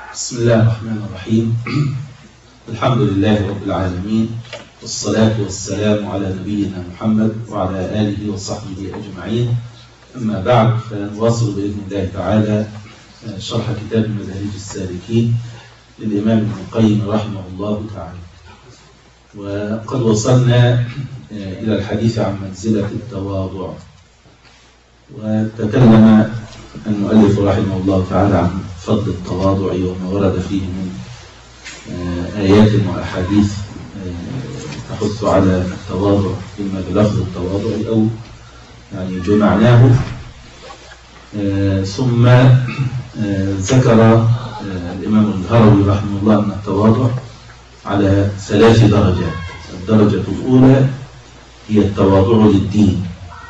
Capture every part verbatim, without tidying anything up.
بسم الله الرحمن الرحيم. الحمد لله رب العالمين، والصلاة والسلام على نبينا محمد وعلى آله وصحبه أجمعين. أما بعد، فنواصل بإذن الله تعالى شرح كتاب مدارج السالكين للإمام ابن القيم رحمه الله تعالى. وقد وصلنا إلى الحديث عن منزلة التواضع، وتكلم المؤلف رحمه الله تعالى عن فضل التواضع وما ورد فيه من آيات وأحاديث تحث على التواضع، إما بلفظ التواضع أو يعني بمعناه. ثم ذكر الإمام الهروي رحمه الله أن التواضع على ثلاث درجات. الدرجة الأولى هي التواضع للدين،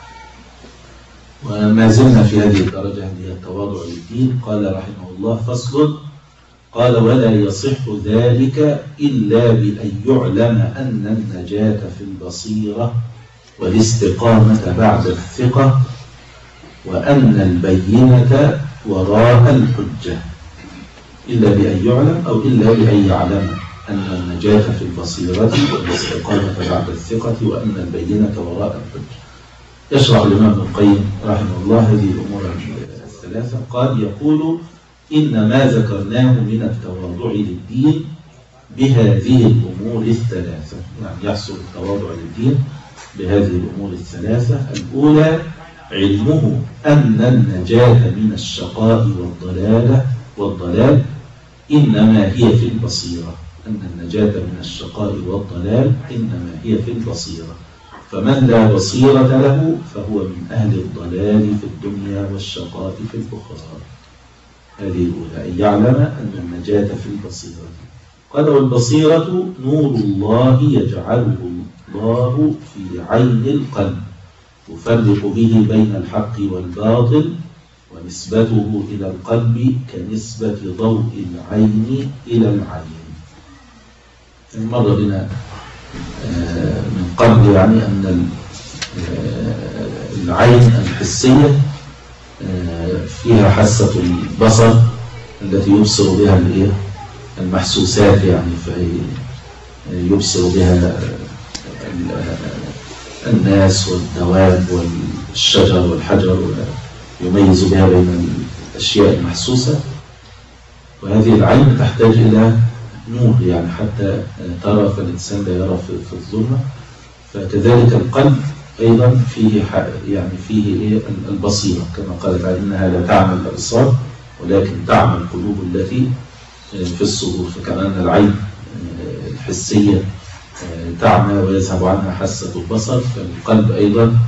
وما زلنا في هذه الدرجة هي التواضع للدين. قال رحمه الله: فصل. قال: ولا يصح ذلك إلا بأن يعلم أن النجاة في البصيرة والاستقامة بعد الثقة، وأن البينة وراء الحجة. إلا بأن يعلم أو إلا بأن يعلم أن النجاة في البصيرة والاستقامة بعد الثقة، وأن البينة وراء الحجة. يشرح الإمام ابن القيم رحمه الله هذه الأمور الثلاثة. قال: يقول: إن ما ذكرناه من التواضع للدين بهذه الأمور الثلاثة. يعني يحصل التواضع للدين بهذه الأمور الثلاثة. الأولى: علمه أن النجاة من الشقاء والضلالة والضلال إنما هي في البصيرة. أن النجاة من الشقاء والضلال إنما هي في البصيرة. فمن لا بصيرة له فهو من أهل الضلال في الدنيا والشقاء في الأخرى. هذه الأولى، أن يعلم أن النجاة في البصيرة. قال: والبصيرة نور الله يجعله الله في عين القلب، يفرق به بين الحق والباطل، ونسبته إلى القلب كنسبة ضوء العين إلى العين. مر بنا من قبل يعني أن العين الحسية فيها حاسة البصر التي يبصر بها المحسوسات، يعني فيبصر بها الناس والدواب والشجر والحجر، يميز بها بين الأشياء المحسوسة. وهذه العين تحتاج إلى نور يعني حتى ترى، فالإنسان لا يرى في الظلمة. فكذلك القلب أيضا فيه يعني فيه البصيرة، كما قال تعالى: إنها لا تعمى الأبصار ولكن تعمى القلوب التي في الصدور. فكأن العين الحسية تعمى ويذهب عنها حاسة البصر، فالقلب أيضا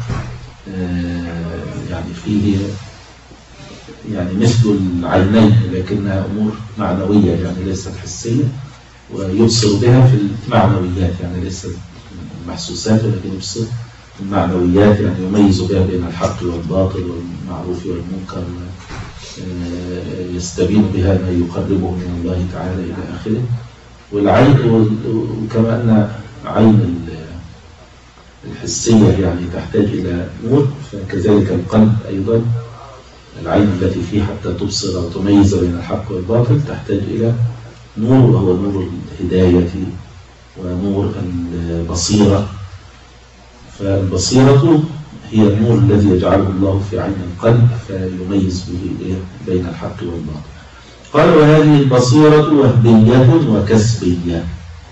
يعني فيه يعني مثل العينين، لكنها أمور معنوية يعني ليست حسية، ويبصر بها في المعنويات يعني ليست المحسوسات، ولكن يبصر المعنويات، يعني يميز بها بين الحق والباطل والمعروف والمنكر، يستبين بها ما يقربه من الله تعالى إلى آخره. والعين، وكما أن عين الحسية يعني تحتاج إلى نور، فكذلك القلب أيضا العين التي فيه حتى تبصر وتميز بين الحق والباطل تحتاج إلى نور، وهو نور الهداية ونور البصيرة. فالبصيرة هي النور الذي يجعله الله في عين القلب فيميز به بين الحق والباطل. قال: وهذه البصيرة وهبية وكسبية.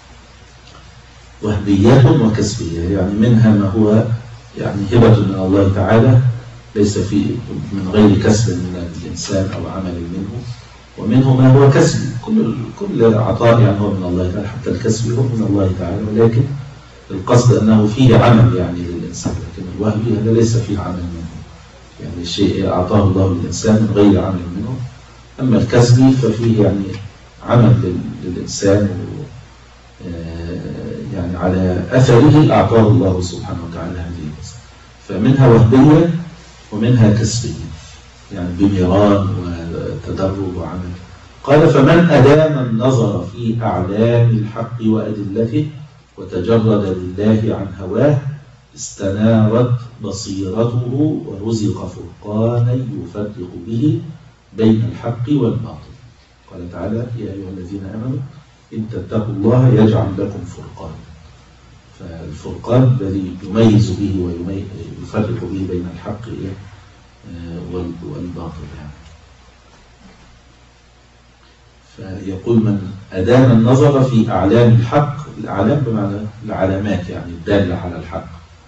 وهبية وكسبية يعني منها ما هو يعني هبة من الله تعالى، ليس في من غير كسب من الإنسان أو عمل منه، ومنه ما هو كسب. كل كل عطاء يعني هو من الله تعالى، حتى الكسب هو من الله تعالى، ولكن القصد أنه فيه عمل يعني للإنسان. لكن الوهب هذا ليس فيه عمل منه، يعني شيء أعطاه الله للإنسان من غير عمل منه. أما الكسب ففيه يعني عمل للإنسان يعني على أثره أعطاه الله سبحانه وتعالى هذه الكسب. فمنها وهبية ومنها كسبية، يعني بميران وتدرب وعمل. قال: فمن أدام النظر في أعلام الحق وأدلته وتجرد لله عن هواه استنارت بصيرته ورزق فرقانا يفرق به بين الحق والباطل. قال تعالى يا أيها الذين آمنوا إن تتقوا الله يجعل لكم فرقان. فالفرقان الذي يميز به ويفرق به بين الحق والباطل يعني. فيقول من أدام النظر في أعلام الحق، الأعلام بمعنى العلامات يعني الدالة على الحق،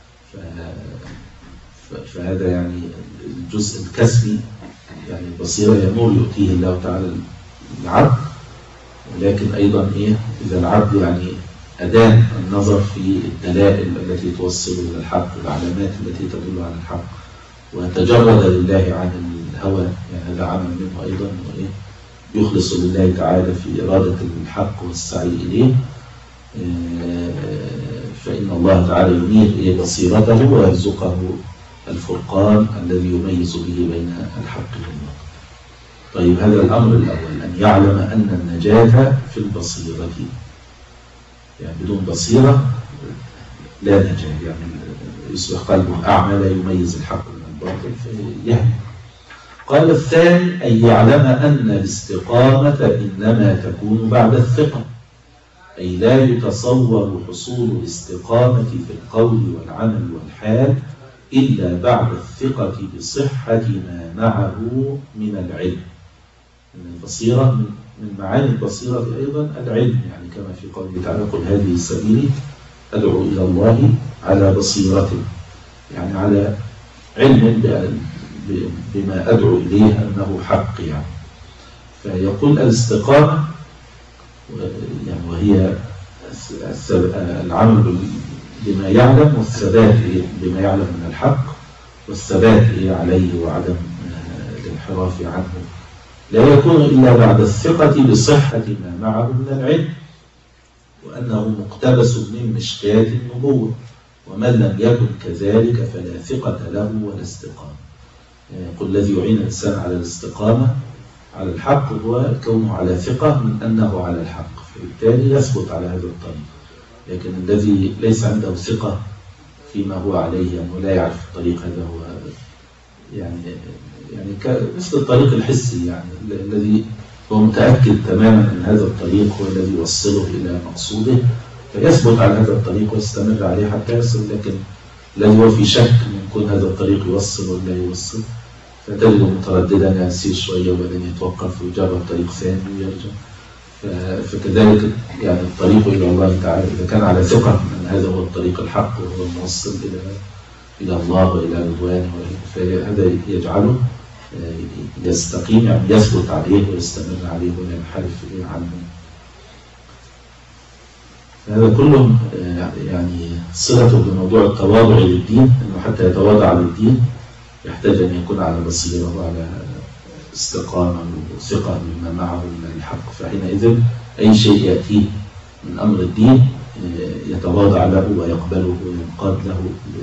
فهذا يعني الجزء الكسبي يعني البصيرة ينور يؤتيه الله تعالى العبد، ولكن أيضا إيه إذا العبد يعني أدام النظر في الدلائل التي توصل إلى الحق والعلامات التي تدل على الحق وتجرد لله عن الهوى، يعني هذا عمل منه أيضا وإيه يخلص لله تعالى في إرادة الحق والسعي إليه، فإن الله تعالى ينير بصيرته ويرزقه الفرقان الذي يميز به بين الحق والباطل. طيب هذا الأمر الأول، أن يعلم أن النجاة في البصيرة، يعني بدون بصيرة لا نجاة، يعني يصبح قلبه أعمى لا يميز الحق من الباطل فيهلك. قال الثاني أن يعلم أن الاستقامة إنما تكون بعد الثقة، أي لا يتصور حصول الاستقامة في القول والعمل والحال إلا بعد الثقة بصحة ما معه من العلم. من البصيرة من معاني البصيرة أيضا العلم، يعني كما في قوله تعالى قل هذه سبيلي أدعو إلى الله على بصيرة، يعني على علم بما أدعو إليه أنه حق يعني. فيقول الاستقامة يعني وهي العمل بما يعلم والثبات بما يعلم من الحق والثبات عليه وعدم الانحراف عنه، لا يكون إلا بعد الثقة بصحة ما معه من العلم وأنه مقتبس من مشكاة النبوة، ومن لم يكن كذلك فلا ثقة له ولا استقامة. يقول الذي يعين الإنسان على الاستقامة على الحق هو كونه على ثقة من أنه على الحق، فبالتالي يثبت على هذا الطريق. لكن الذي ليس عنده ثقة فيما هو عليه، يعني لا يعرف الطريق هذا هو يعني يعني مثل الطريق الحسي، يعني الذي هو متأكد تماما أن هذا الطريق هو الذي يوصله إلى مقصوده، فيثبت على هذا الطريق ويستمر عليه حتى يصل. لكن الذي هو في شك من كون هذا الطريق يوصل ولا يوصل فتجده مترددا، يسير شوية وبعدين يتوقف ويجرب طريق ثاني ويرجع. فكذلك يعني الطريق إلى الله تعالى إذا كان على ثقة أن هذا هو الطريق الحق وهو الموصل إلى إلى الله وإلى رضوانه، فهذا يجعله يستقيم، يعني يثبت عليه ويستمر عليه ولا ينحرف عنه. هذا كله يعني صلته بموضوع التواضع للدين، أنه حتى يتواضع للدين يحتاج أن يكون على بصيرة وعلى استقامة وثقة مما معه من الحق، فحينئذ أي شيء يأتيه من أمر الدين يتواضع له ويقبله وينقاد له.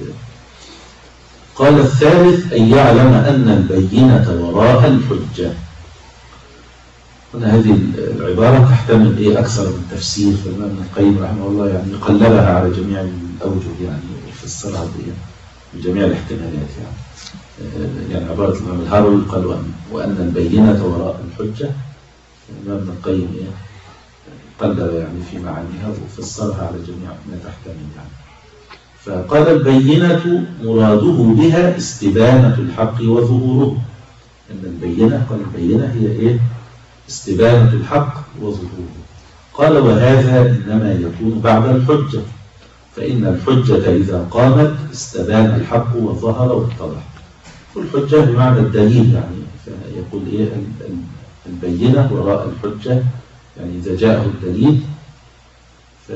قال الثالث أن يعلم أن البينة وراء الحجة. هنا هذه العبارة تحتمل إيه أكثر من تفسير، فالإمام ابن القيم رحمه الله يعني قلبها على جميع الأوجه، يعني يفسرها بجميع الاحتمالات. يعني يعني عبارة الإمام الهروي قال وأن, وأن البينة وراء الحجة، الإمام ابن القيم إيه قلب يعني في معانيها وفسرها على جميع ما تحتمل. يعني فقال البينة مراده بها استبانة الحق وظهوره. أن البينة قال البينة هي إيه؟ استبانة الحق وظهوره. قال وهذا إنما يكون بعد الحجة، فإن الحجة إذا قامت استبان الحق وظهر واتضح. والحجة بمعنى الدليل، يعني فيقول إيه البينة وراء الحجة، يعني إذا جاءه الدليل ف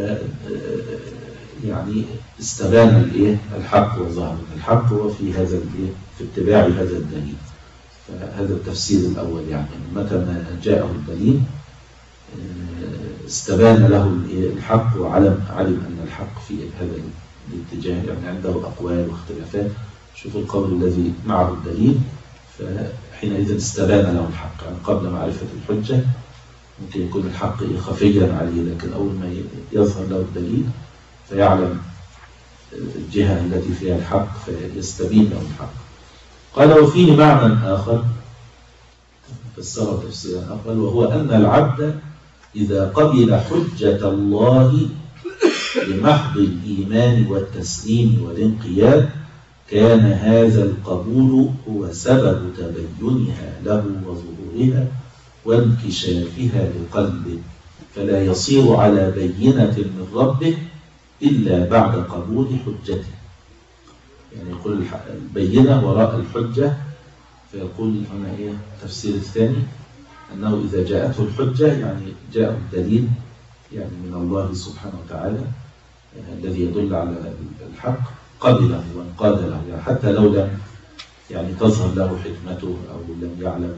يعني استبان الايه الحق وظهر الحق هو في هذا الايه في اتباع هذا الدليل. فهذا التفسير الأول، يعني متى ما جاءه الدليل استبان له الحق وعلم علم أن الحق في هذا الاتجاه، يعني عنده أقوال واختلافات. شوفوا القول الذي معه الدليل فحينئذ استبان له الحق، يعني قبل معرفة الحجة ممكن يكون الحق خفيا عليه، لكن أول ما يظهر له الدليل فيعلم الجهة التي فيها الحق فيستبين له الحق. قال وفيه معنى آخر فسره تفسيرا أقل، وهو أن العبد إذا قبل حجة الله بمحض الإيمان والتسليم والانقياد كان هذا القبول هو سبب تبينها له وظهورها وانكشافها لقلبه، فلا يصير على بينة من ربه إلا بعد قبول حجته. يعني يقول البينة وراء الحجة، فيقول هنا إيه التفسير الثاني أنه إذا جاءته الحجة يعني جاءه الدليل يعني من الله سبحانه وتعالى الذي يدل على الحق قبله وانقاد له، يعني حتى لو لم يعني تظهر له حكمته أو لم يعلم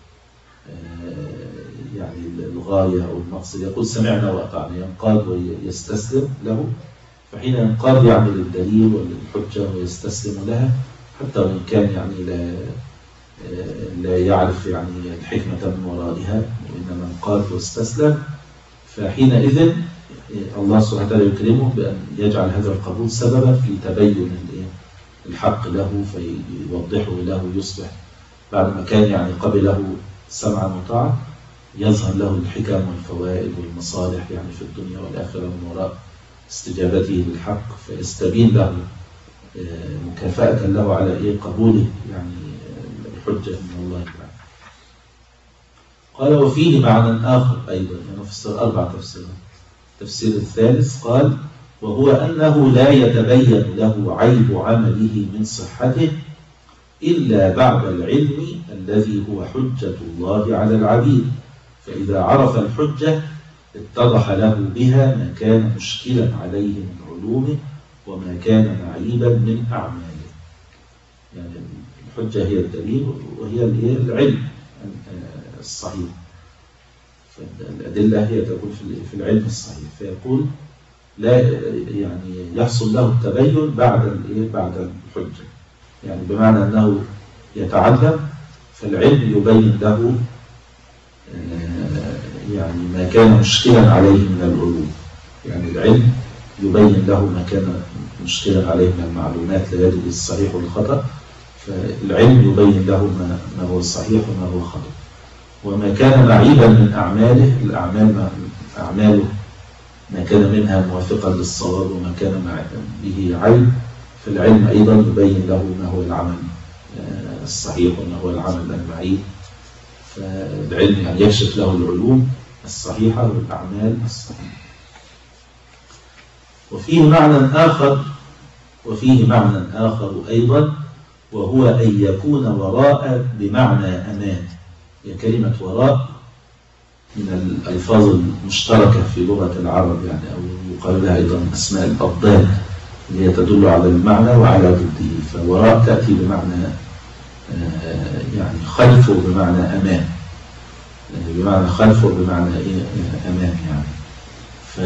يعني الغاية أو المقصد، يقول سمعنا وأطعنا، ينقاد ويستسلم له. فحين ينقاد يعمل الدليل والحجة ويستسلم لها حتى وإن كان يعني لا لا يعرف يعني الحكمة من ورائها، وإنما انقاد واستسلم، فحينئذ الله سبحانه وتعالى يكرمه بأن يجعل هذا القبول سببا في تبين الحق له، فيوضحه له، يصبح بعد ما كان يعني قبله سمعا وطاعة يظهر له الحكم والفوائد والمصالح يعني في الدنيا والآخرة من وراء استجابته للحق، فيستبين له مكافأة له على إيه قبوله يعني الحجة من الله تعالى. قال وفيه معنى آخر أيضا، يعني فسر أربع تفسيرات. التفسير الثالث قال وهو أنه لا يتبين له عيب عمله من صحته إلا بعد العلم الذي هو حجة الله على العبيد، فإذا عرف الحجة اتضح له بها ما كان مشكلا عليه من علومه وما كان معيبا من أعماله. يعني الحجة هي الدليل وهي العلم الصحيح، فالأدلة هي تكون في العلم الصحيح، فيقول لا يعني يحصل له التبين بعد بعد الحجة، يعني بمعنى أنه يتعلم فالعلم يبين له يعني ما كان مشكلا عليه من العلوم، يعني العلم يبين له ما كان مشكلا عليه من المعلومات لا يدري الصحيح والخطأ، فالعلم يبين له ما هو صحيح وما هو خطأ. وما كان معيبا من أعماله، الأعمال أعماله ما كان منها موافقا للصواب وما كان به عيب، فالعلم أيضا يبين له ما هو العمل الصحيح وما هو العمل المعيب، فالعلم يعني يكشف له العلوم الصحيحة والأعمال الصحيحة. وفيه معنى آخر وفيه معنى آخر أيضا، وهو أن يكون وراء بمعنى أمان. هي كلمة وراء من الألفاظ المشتركة في لغة العرب، يعني أو يقال لها أيضا أسماء الأضداد اللي هي تدل على المعنى وعلى ضده. فوراء تأتي بمعنى يعني خلفه بمعنى أمان، بمعنى خلفه بمعنى إيه أمان يعني. ف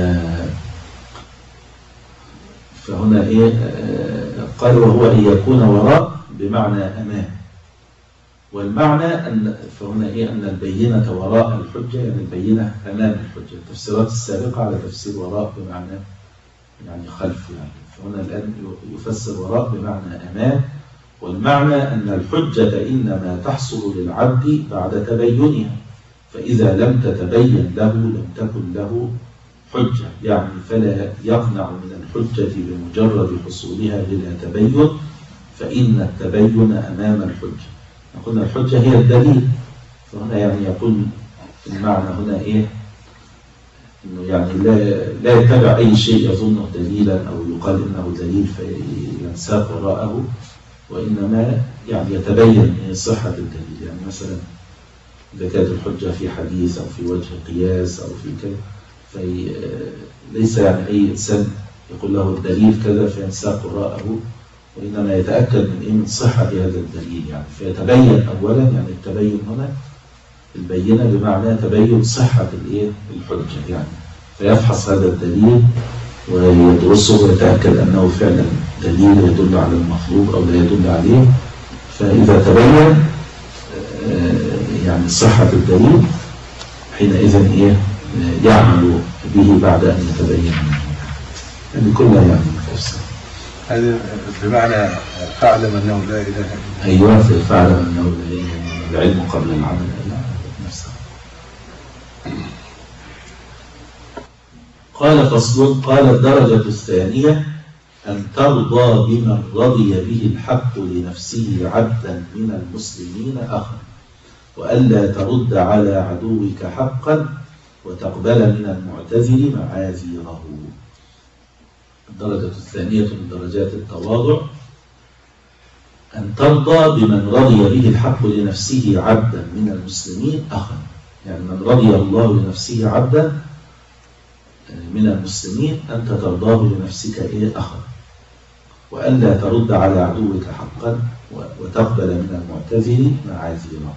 فهنا إيه قال وهو أن يكون وراء بمعنى أمان، والمعنى أن فهنا إيه أن البينة وراء الحجة، يعني البينة أمام الحجة. التفسيرات السابقة على تفسير وراء بمعنى يعني خلف، يعني فهنا الآن يفسر وراء بمعنى أمام، والمعنى أن الحجة إنما تحصل للعبد بعد تبينها، فإذا لم تتبين له لم تكن له حجة، يعني فلا يقنع من الحجة بمجرد حصولها بلا تبين، فإن التبين أمام الحجة. قلنا الحجة هي الدليل، فهنا يعني يقول المعنى هنا إيه إنه يعني لا لا يتبع أي شيء يظنه دليلا أو يقال إنه دليل فينساق وراءه، وإنما يعني يتبين صحة الدليل. يعني مثلا إذا كانت الحجة في حديث أو في وجه قياس أو في كذا، فليس يعني أي إنسان يقول له الدليل كذا فينساق وراءه، وإنما يتأكد من إيه من صحة هذا الدليل، يعني فيتبين أولا، يعني التبين هنا البينة بمعنى تبين صحة الإيه الحجة، يعني فيفحص هذا الدليل ويدرسه ويتأكد أنه فعلا دليل يدل على المطلوب أو لا يدل عليه، فإذا تبين يعني صحة الدليل حينئذ إيه يعمل به بعد أن يتبين منه، يعني كلها يعني مفسر. هذا بمعنى فاعلم أنه لا إله إلا الله. أيوة، فاعلم أنه لا إله إلا الله، العلم قبل العمل. قال فصل. قال الدرجة الثانية أن ترضى بمن رضي به الحق لنفسه عبدا من المسلمين أخا، وألا ترد على عدوك حقا وتقبل من المعتذر معاذيره. الدرجة الثانية من درجات التواضع أن ترضى بمن رضي به الحق لنفسه عبدا من المسلمين أخا، يعني من رضي الله لنفسه عبدا من المسلمين أنت ترضاه لنفسك إيه أخا، وألا ترد على عدوك حقا وتقبل من المعتذر معاذيره.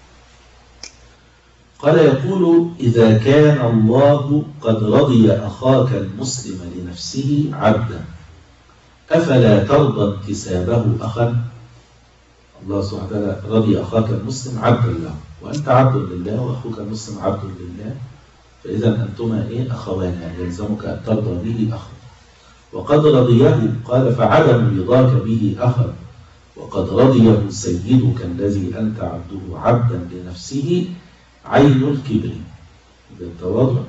قال يقول إذا كان الله قد رضي أخاك المسلم لنفسه عبدا أفلا ترضى انتسابه أخا؟ الله سبحانه وتعالى رضي أخاك المسلم عبدا له، وأنت عبد لله وأخوك المسلم عبد لله، فإذا أنتما إيه أخوان، يعني يلزمك أن ترضى به أخا. وقد رضيه قال فعدم رضاك به أخا وقد رضيه سيدك الذي أنت عبده عبدا لنفسه عين الكبر. بالتواضع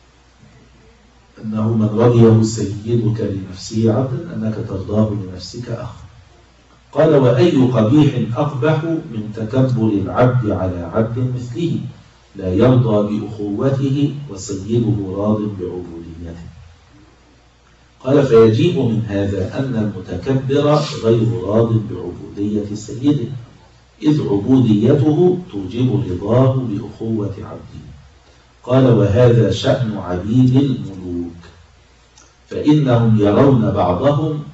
أنه من رضيه سيدك لنفسه عبدا أنك ترضاه لنفسك أخا. قال وأي قبيح أقبح من تكبر العبد على عبد مثله لا يرضى بأخوته وسيده راض بعبوديته. قال فيجيب من هذا أن المتكبر غير راض بعبودية سيده، إذ عبوديته توجب رضاه بأخوة عبده. قال وهذا شأن عبيد الملوك، فإنهم يرون بعضهم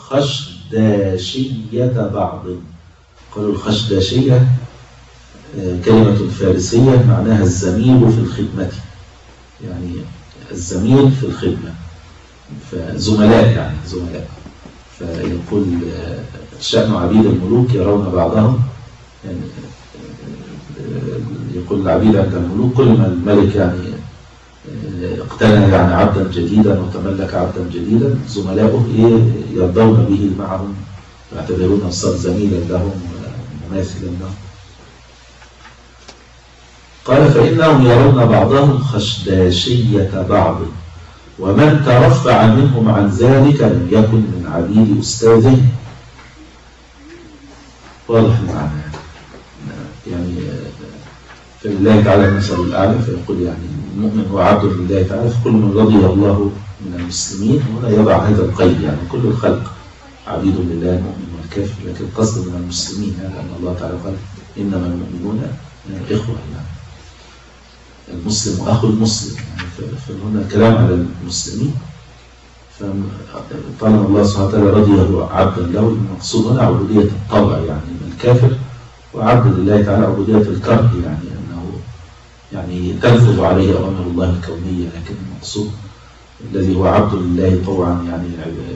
خشداشية بعض. قالوا الخشداشية كلمة فارسية معناها الزميل في الخدمة، يعني الزميل في الخدمة، فزملاء يعني زملاء. فيقول شأن عبيد الملوك يرون بعضهم، يعني يقول العبيد عند الملوك كل ما الملك يعني اقتنى يعني عبدا جديدا وتملك عبدا جديدا زملاؤه يرضون به معهم يعتبرونه صار زميلا لهم ومماثلا لهم. قال فإنهم يرون بعضهم خشداشية بعض، ومن ترفع منهم عن ذلك لم يكن من عبيد أستاذه. واضح المعنى، يعني فلله تعالى المثل الأعلى، فيقول يعني المؤمن هو عبد لله تعالى، فكل من رضي الله من المسلمين هنا يضع هذا القيد، يعني كل الخلق عبيد لله المؤمن والكافر، لكن القصد من المسلمين هذا أن الله تعالى قال إنما المؤمنون إخوة، يعني المسلم أخو المسلم، يعني فهنا الكلام على المسلمين. فطالما الله سبحانه وتعالى رضيه عبدا له، المقصود هنا عبودية الطبع يعني من الكافر، وعبد لله تعالى عبودية الكره، يعني أنه يعني تنفذ عليه أوامر الله الكونية، لكن المقصود الذي هو عبد لله طوعا يعني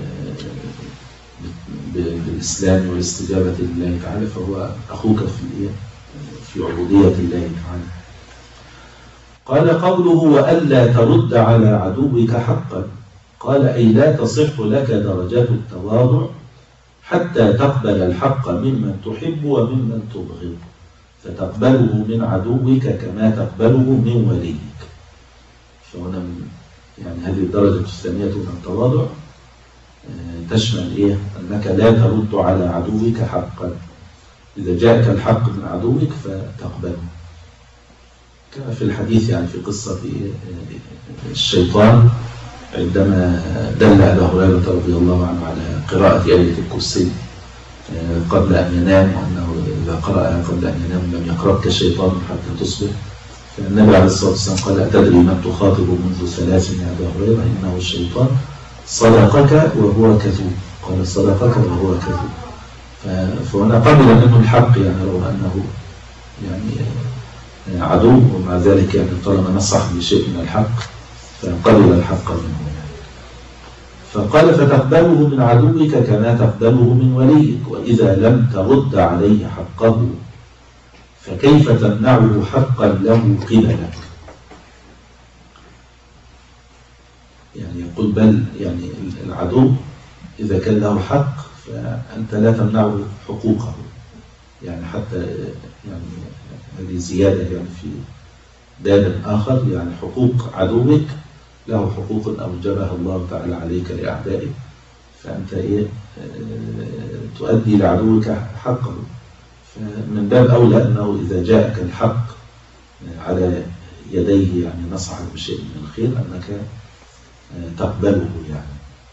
بالإسلام والاستجابة لله تعالى، فهو أخوك في في عبودية الله تعالى. قال قوله وألا ترد على عدوك حقا، قال أي لا تصح لك درجات التواضع حتى تقبل الحق ممن تحب وممن تبغض، فتقبله من عدوك كما تقبله من وليك. فهنا يعني هذه الدرجة الثانية من التواضع تشمل إيه؟ أنك لا ترد على عدوك حقا، إذا جاءك الحق من عدوك فتقبله، كما في الحديث يعني في قصة الشيطان عندما دل أبا هريرة رضي الله عنه على قراءة آية الكرسي قبل أن ينام، وأنه إذا قرأ قبل أن ينام لم يقربك الشيطان حتى تصبح. فالنبي عليه الصلاة والسلام قال أتدري من تخاطب منذ ثلاث يا أبا هريرة؟ إنه الشيطان صدقك وهو كذوب. قال صدقك وهو كذوب. فهنا قبل منه الحق، يعني رغم أنه يعني عدو، ومع ذلك يعني طالما نصح بشيء من الحق فقبل الحق منه. فقال فتقبله من عدوك كما تقبله من وليك، وإذا لم ترد عليه حقه فكيف تمنعه حقا له قبلك؟ يعني يقول بل يعني العدو إذا كان له حق فأنت لا تمنعه حقوقه، يعني حتى يعني هذه زيادة يعني في باب آخر، يعني حقوق عدوك له حقوق أوجبها الله تعالى عليك لأعدائك، فأنت إيه تؤدي لعدوك حقه. فمن باب أولى أنه إذا جاءك الحق على يديه يعني نصحك بشيء من الخير أنك تقبله يعني.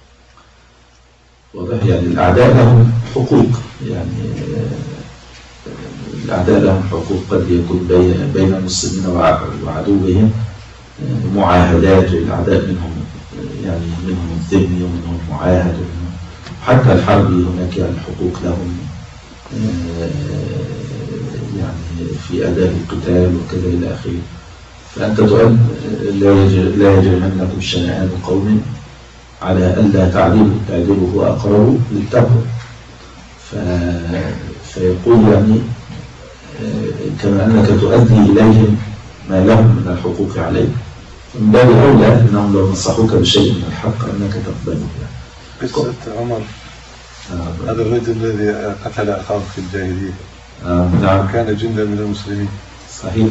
واضح؟ يعني الأعداء لهم حقوق، يعني الأعداء لهم حقوق قد يكون بين المسلمين وعدوهم معاهدات، والأعداء منهم يعني منهم الذمي ومنهم المعاهد، حتى الحرب هناك يعني حقوق لهم يعني في أداء القتال وكذا إلى آخره. فأنت تؤد لا يجرمنكم شنآن قوم على ألا تعدلوا، تعدلوا هو أقرب للتقوى. فيقول يعني كما أنك تؤدي إليهم ما لهم من الحقوق عليك، من باب أولى أنهم لو نصحوك بشيء من الحق أنك تقبله يعني. قصة عمر آه هذا الرجل الذي قتل أخاه في الجاهلية آه نعم كان جندا من المسلمين. صحيح.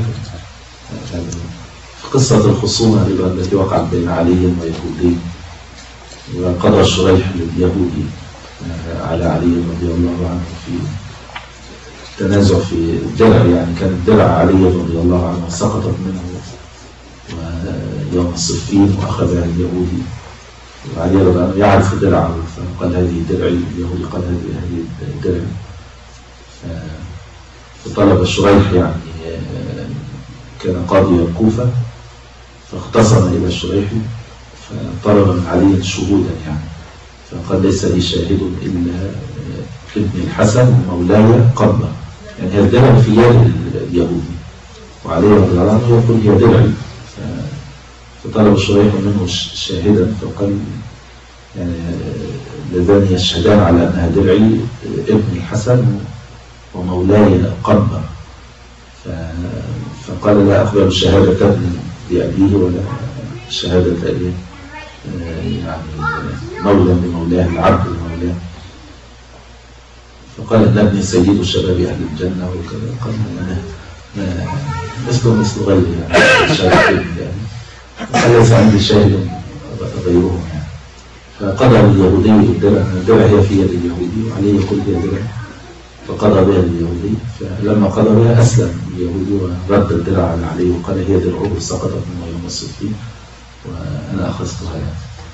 في قصة الخصومة التي وقعت بين علي ويهودي، وقضى شريح اليهودي على علي رضي الله عنه في تنازع في الدرع، يعني كان الدرع علي رضي الله عنه سقطت منه يوم الصفين وأخذها اليهودي، وعلي رضي الله عنه يعرف درعه فقال هذه درعي، اليهودي قال هذه درعي. فطلب شريح يعني كان قاضي الكوفة فاختصم إلى الشريح فطلب من علي شهودا يعني، فقال ليس لي شاهد إلا ابن الحسن ومولاي قبله، يعني هي الدرع في يد اليهودي وعلي رضي الله عنه يقول هي درعي. فطلب الشريح منه شاهدا فقال يعني اللذان يشهدان على أنها درعي ابن الحسن ومولاي قبله. فقال لا أقبل شهادة ابن لأبيه ولا شهادة أبيه يعني مولى بمولاه، العبد بمولاه. فقال ان ابني سيد شباب اهل الجنه وكذا. قال انا مثل مثل غيري يعني شاهد يعني ليس عندي شاهد غيرهم يعني. فقضى اليهودي بالدرع، الدرع هي في يد اليهودي وعليه يقول هي درع، فقضى بها اليهودي. فلما قضى بها اسلم اليهودي ورد الدرع على عليه وقال هي درعه سقطت منه يوم الصفين وأنا أخذتها يعني.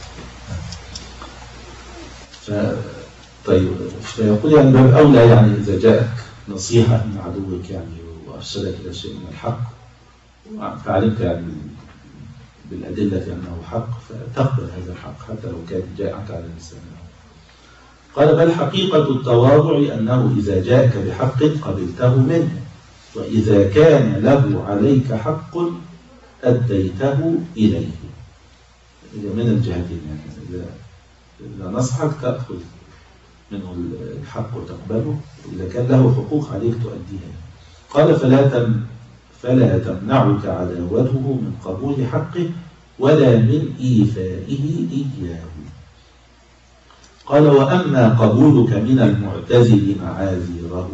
ف... طيب فيقول يعني باب أولى يعني إذا جاءك نصيحة من عدوك يعني وأرشدك إلى شيء من الحق فعلمت يعني بالأدلة أنه حق فتقبل هذا الحق حتى لو كان جاءك على لسان. قال بل حقيقة التواضع أنه إذا جاءك بحق قبلته منه، وإذا كان له عليك حق أديته إليه. من الجهتين يعني إذا, إذا نصحك تأخذ منه الحق وتقبله، وإذا كان له حقوق عليك تؤديها. قال فلا, تم فلا تمنعك عداوته من قبول حقه ولا من إيفائه إياه. قال وأما قبولك من المعتزل معاذيره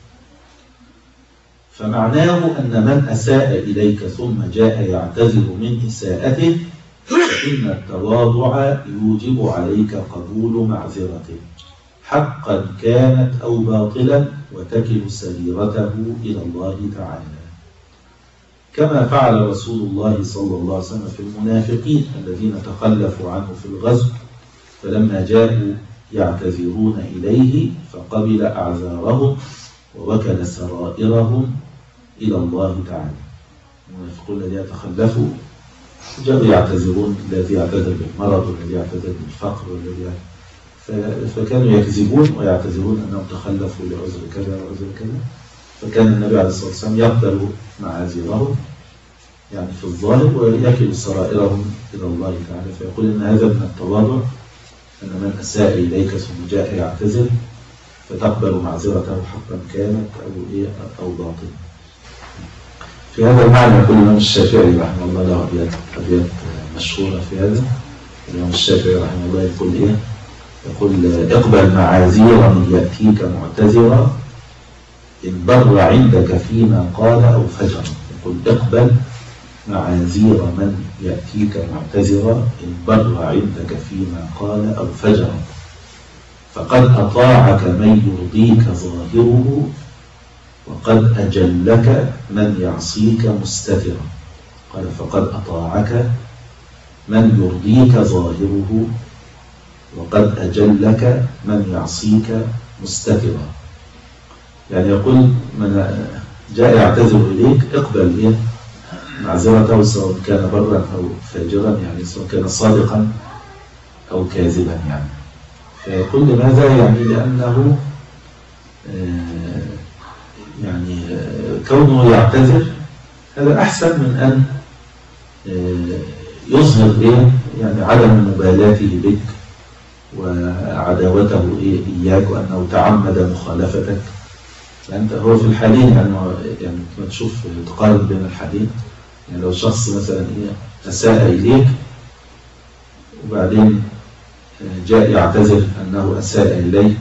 فمعناه أن من أساء إليك ثم جاء يعتذر من إساءته فإن التواضع يوجب عليك قبول معذرته حقا كانت أو باطلا، وتكل سريرته إلى الله تعالى، كما فعل رسول الله صلى الله عليه وسلم في المنافقين الذين تخلفوا عنه في الغزو، فلما جاءوا يعتذرون إليه فقبل أعذارهم ووكل سرائرهم إلى الله تعالى. المنافقون الذين تخلفوا جاءوا يعتذرون، الذي يعتذر بالمرض والذي يعتذر بالفقر والذي فكانوا يكذبون ويعتذرون أنهم تخلفوا لعذر كذا وعذر كذا. فكان النبي عليه الصلاة والسلام يقبل معاذيرهم يعني في الظاهر ويكل سرائرهم إلى الله تعالى. فيقول إن هذا من التواضع أن من أساء إليك ثم جاء يعتذر فتقبل معذرته حقا كانت أو إيه أو باطل. في هذا المعنى يقول الإمام الشافعي رحمه الله له أبيات أبيات مشهورة في هذا. الإمام الشافعي رحمه الله يقول إيه؟ يقول اقبل معاذير من يأتيك معتذرا إن بر عندك فيما قال أو فجر. يقول اقبل معاذير من يأتيك معتذرا إن بر عندك فيما قال أو فجر، فقد أطاعك من يرضيك ظاهره، وقد أجلك من يعصيك مستترا. قال فقد أطاعك من يرضيك ظاهره، وقد أجلك من يعصيك مستترا. يعني يقول من جاء يعتذر إليك اقبل إيه معذرته، سواء كان برا أو فاجرا، يعني سواء كان صادقا أو كاذبا. يعني فيقول لماذا؟ يعني لأنه يعني كونه يعتذر هذا أحسن من أن يظهر إيه يعني عدم مبالاته بك وعداوته إيه إياك، وأنه تعمد مخالفتك. فأنت هو في الحالين يعني يعني ما تشوف تقارن بين الحالين. يعني لو شخص مثلا إيه أساء إليك وبعدين جاء يعتذر أنه أساء إليك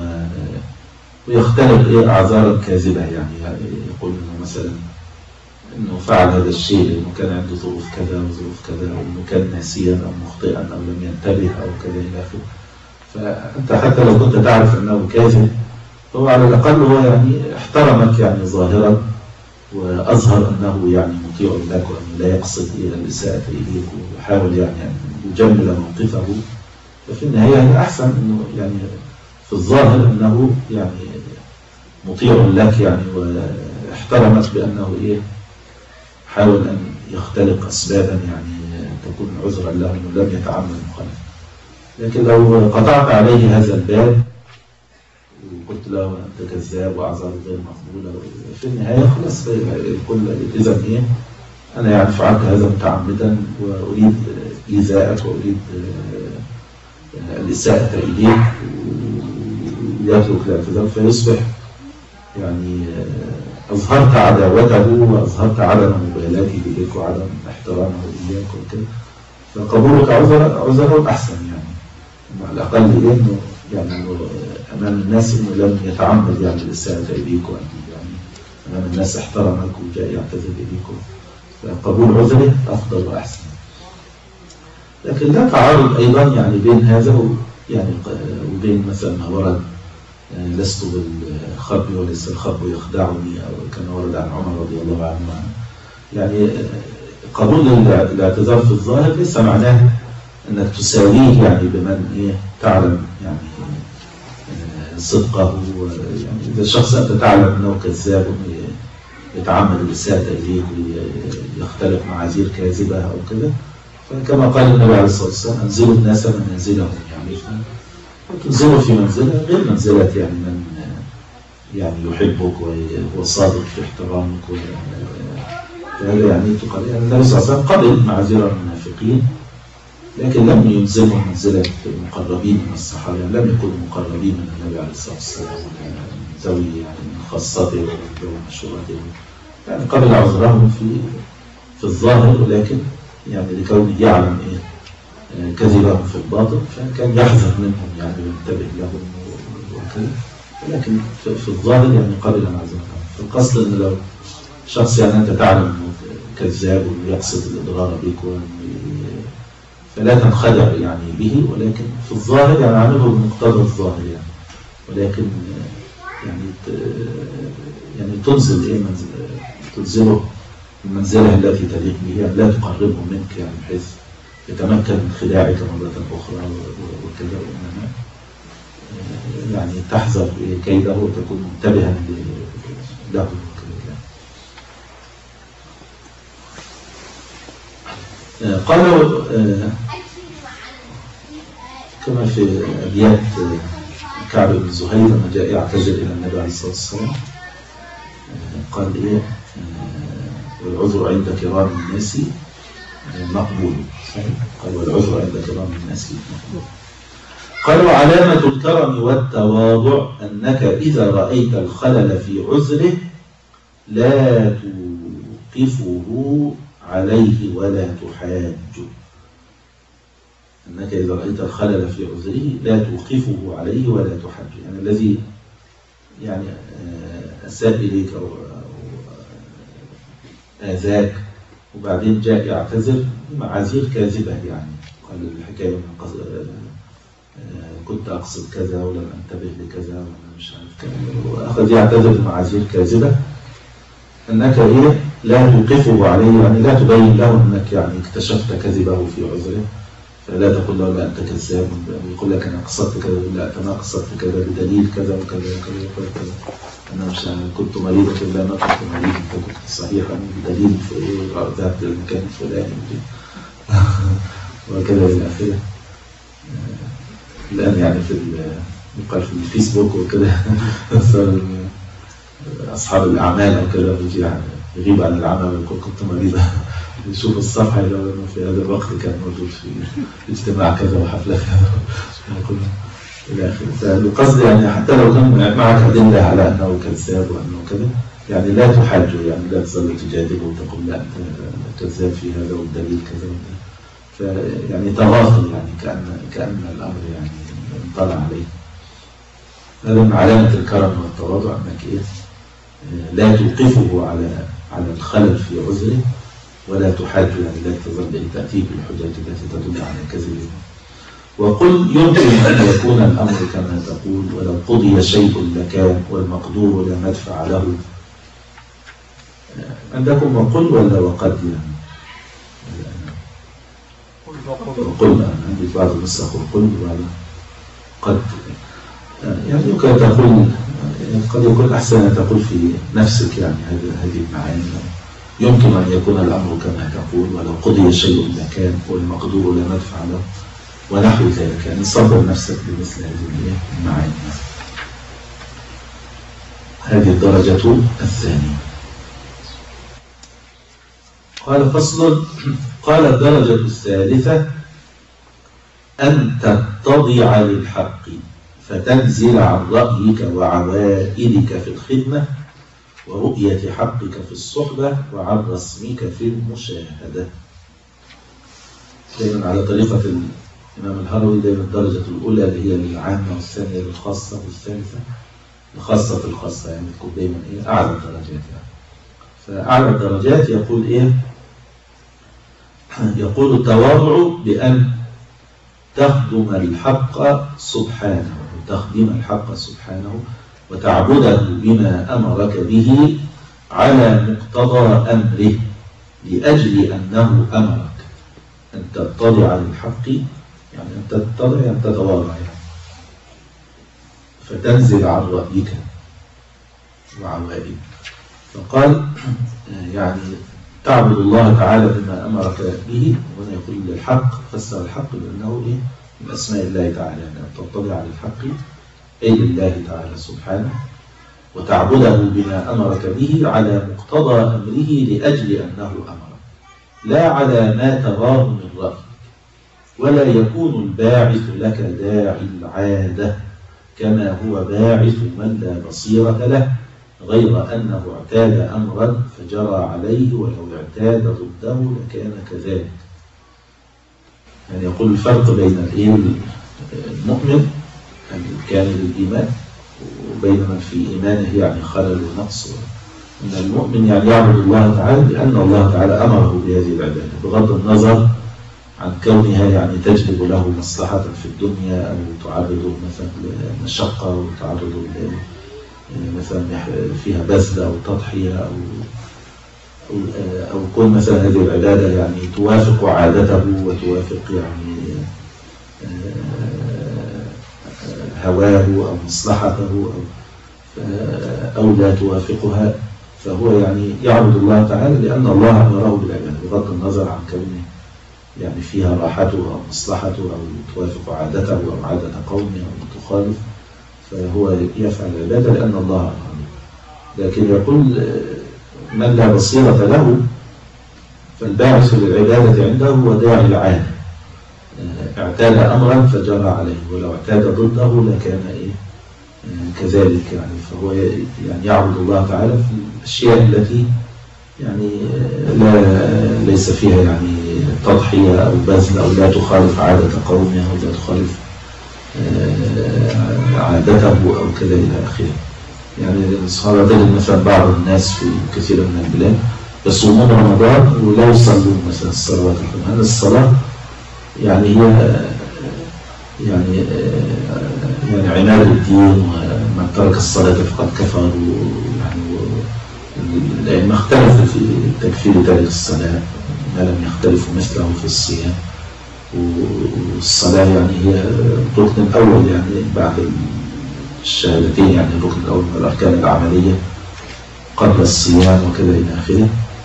ويختلف إيه أعذارا كاذبة، يعني يقول إنه مثلا إنه فعل هذا الشيء لأنه كان عنده ظروف كذا وظروف كذا، أو إنه كان ناسيا أو مخطئا أو لم ينتبه أو كذا إلى آخره. فأنت حتى لو كنت تعرف أنه كاذب، هو على الأقل هو يعني احترمك يعني ظاهرا، وأظهر أنه يعني مطيع لك وأنه لا يقصد إلى الإساءة إليك، وحاول يعني أن يجمل موقفه. ففي النهاية أحسن أنه يعني في الظاهر أنه يعني مطيع لك يعني، واحترمك بأنه إيه حاول أن يختلق أسبابا يعني تكون عذرا له أنه لم يتعمد مخالفة. لكن لو قطعت عليه هذا الباب وقلت له أنت كذاب وأعذار غير مقبولة، في النهاية خلاص كل إذا إيه أنا يعني فعلت هذا متعمدا وأريد إيذاءك وأريد الإساءة إليك، ويترك الاعتذار، فيصبح يعني أظهرت عداوته وأظهرت عدم مبالاته إليك وعدم احترامه إياك وكذا. فقبولك عذره عذره أحسن يعني، على الأقل إنه يعني أمام الناس إنه لم يتعمد يعني الإساءة إليك، وأنت يعني أمام الناس احترمك وجاء يعتذر إليكم، فقبول عذره أفضل وأحسن. لكن لا تعارض أيضا يعني بين هذا يعني وبين مثلا ما ورد لست بالخب وليس الخب يخدعني، أو كما ورد عن عمر رضي الله عنه. يعني قبول الاعتذار في الظاهر ليس معناه أنك تساويه يعني بمن إيه تعلم يعني صدقه. يعني إذا الشخص أنت تعلم أنه كذاب يتعمد الإساءة إليك ويختلق معاذير كاذبة أو كذا، فكما قال النبي عليه الصلاة والسلام أنزلوا الناس منازلهم، يعني تنزلوا في منزلة غير منزلة يعني من يعني يحبك وصادق في احترامك. فهذا يعني تقال يعني النبي صلى الله عليه وسلم قبل معاذير المنافقين، لكن لم ينزلهم منزلة المقربين من الصحابة، يعني لم يكونوا مقربين من النبي عليه الصلاة والسلام ذوي يعني من خاصته ومشورته، يعني قبل عذرهم في في الظاهر، ولكن يعني لكونه يعلم ايه كذبهم في الباطن، فكان يحذر منهم يعني وينتبه لهم وكذا. ولكن في الظاهر يعني قبل معذرهم. فالقصد ان لو شخص يعني انت تعلم انه كذاب ويقصد الاضرار بك فلا تنخدع يعني به، ولكن في الظاهر يعني عامله بمقتضى الظاهر يعني، ولكن يعني يعني تنزل ايه منزل تنزله المنزلة التي تليق به، يعني لا تقربه منك يعني بحيث يتمكن من خداعك مرة أخرى وكذا، وإنما يعني تحذر كيده وتكون منتبها له. قال كما في أبيات كعب بن زهير لما جاء يعتذر إلى النبي عليه الصلاة والسلام قال إيه والعذر عند كرام الناس مقبول. قال والعذر عند كرام الناس مقبول. قال وعلامة الكرم والتواضع أنك إذا رأيت الخلل في عذره لا توقفه عليه ولا تحاج. أنك إذا رأيت الخلل في عذره لا توقفه عليه ولا تحاج، يعني الذي يعني أساء إليك أو آذاك وبعدين جاء يعتذر معاذير كاذبة يعني، قال الحكاية من قص... كنت أقصد كذا ولم أنتبه لكذا وأنا مش عارف كذا، وأخذ يعتذر بمعاذير كاذبة أنك إيه لا توقفه عليه، يعني لا تبين له أنك يعني اكتشفت كذبه في عذره، فلا تقول له لا أنت كذاب، يقول لك أنا قصدت كذا، لا أنا قصدت كذا بدليل كذا وكذا وكذا وكذا، أنا مش كنت مريضا إلا ما كنت مريضا، أنت كنت صحيحا بدليل في ذات المكان الفلاني وكذا إلى آخره. الآن يعني في يقال في الفيسبوك وكذا صار أصحاب الأعمال وكذا بيجي يعني يغيب عن العمل ويقول كنت مريضا، يشوف الصفحة لو أنه في هذا الوقت كان موجود في اجتماع كذا وحفلة كذا إلى آخره. فالقصد يعني حتى لو كان معك أدلة على أنه كذاب وأنه كذا، يعني لا تحاجه، يعني لا تظل تجادله وتقول لا أنت كذاب في هذا والدليل كذا وكذا. فيعني تغافل، يعني كأن كأن الأمر يعني انطلع عليه. هذا من علامة الكرم والتواضع أنك إيه لا توقفه على على الخلل في عذره ولا تحاجه، يعني لا تظل تأتيه بالحجج التي تدل على كذبه. وقل يمكن أن يكون الأمر كما تقول، ولو قضي شيء لكان والمقدور لا مدفع له. عندكم وقل ولا وقد؟ يعني وقل، عندي بعض النسخ وقل وبعض قد، يعني يمكن تقول، قد يكون أحسن أن تقول في نفسك يعني هذه المعاني. يمكن أن يكون الأمر كما تقول ولو قضي شيء لكان والمقدور لا مدفع له ونحو ذلك، يعني صبر نفسك بمثل هذه المعاني. هذه الدرجة الثانية. قال فصل. قال الدرجة الثالثة أن تتضع للحق فتنزل عن رأيك وعوائدك في الخدمة ورؤية حقك في الصحبة وعن رسمك في المشاهدة. دائما على طريقة الإمام الهروي، دائما الدرجة الأولى اللي هي العامة والثانية للخاصة والثالثة الخاصة في الخاصة، يعني تكون دائما إيه أعلى الدرجات. يعني فأعلى الدرجات يقول إيه؟ يقول التواضع بأن تخدم الحق سبحانه وتخدم الحق سبحانه وتعبده بما أمرك به على مقتضى أمره لأجل أنه أمرك. أن تتضع للحق يعني أن تتضع يعني تتواضع يعني. فتنزل عن رأيك وعوائدك. فقال يعني تعبد الله تعالى بما أمرك به، وهنا يقول للحق، فسر الحق بأنه إيه؟ من أسماء الله تعالى، يعني أن تتضع للحق أي لله تعالى سبحانه وتعبده بما أمرك به على مقتضى أمره لأجل أنه أمرك، لا على ما تراه من رأيك، ولا يكون الباعث لك داعي العادة كما هو باعث من لا بصيرة له، غير أنه اعتاد أمرا فجرى عليه ولو اعتاد ضده لكان كذلك. يعني يقول الفرق بين المؤمن الكامل الإيمان وبين من في إيمانه يعني خلل ونقص. إن المؤمن يعني يعبد الله تعالى لأن الله تعالى أمره بهذه العبادة، بغض النظر عن كونها يعني تجلب له مصلحة في الدنيا أو تعرضه مثلا لمشقة وتعرضه مثلا فيها بذل أو تضحية أو أو أو كون مثلا هذه العبادة يعني توافق عادته وتوافق يعني هواه أو مصلحته أو أو لا توافقها، فهو يعني يعبد الله تعالى لأن الله أمره بالعبادة بغض النظر عن كونه يعني فيها راحته أو مصلحته أو توافق عادته أو عادة قومه أو تخالف، فهو يفعل العبادة لأن الله أمره. لكن يقول من لا بصيرة له فالباعث للعبادة عنده هو داعي العادة، اعتاد أمرا فجرى عليه ولو اعتاد ضده لكان إيه كذلك. يعني فهو يعني يعبد الله تعالى في الأشياء التي يعني لا ليس فيها يعني تضحية أو بذل أو لا تخالف عادة قومه أو لا تخالف عادته أو كذا إلى آخره. يعني صار ذلك مثلا بعض الناس في كثير من البلاد يصومون رمضان ولا يصلون مثلا الصلوات الخمس. هذا الصلاة يعني هي يعني يعني عناد الدين، ومن ترك الصلاة فقد كفر. يعني الأئمة اختلفوا في تكفير تارك الصلاة ما لم يختلفوا مثله في الصيام. والصلاة يعني هي الركن الأول يعني بعد الشهادتين، يعني الركن الأول من الأركان العملية قبل الصيام وكذا إلى آخره.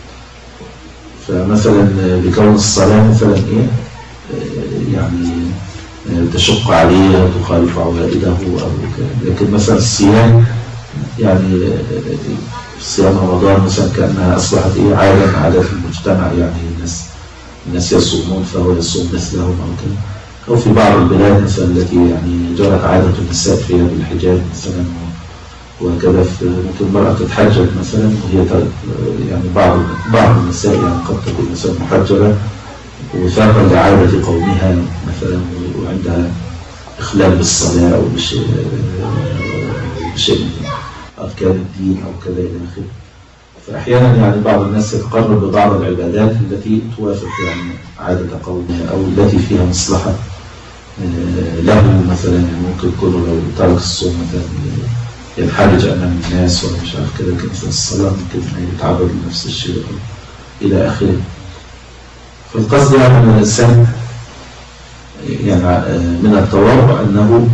فمثلا بكون الصلاة مثلا إيه يعني تشق عليه وتخالف عوائده أو كذا. لكن مثلا الصيام يعني صيام رمضان مثلا كأنها أصبحت إيه عادة من عادات المجتمع، يعني الناس الناس يصومون فهو يصوم مثلهم أو كذا. أو في بعض البلاد مثلا التي يعني جرت عادة النساء فيها بالحجاب مثلا وكذا، ممكن المرأة تتحجب مثلا وهي يعني بعض بعض النساء يعني قد تكون مثلا محجبة وفاقا لعادة قومها مثلا، وعندها إخلال بالصلاة أو بشيء بشيء من أركان الدين أو كذا إلى آخره. فأحيانا يعني بعض الناس يتقرب ببعض العبادات التي توافق يعني عادة قومها أو التي فيها مصلحة له مثلا. يعني ممكن يكون لو ترك الصوم مثلا ينحرج أمام الناس ولا مش عارف كذا، لكن مثلا الصلاة ممكن يتعرض لنفس الشيء إلى آخره. فالقصد يعني من الإنسان يعني من التواضع أنه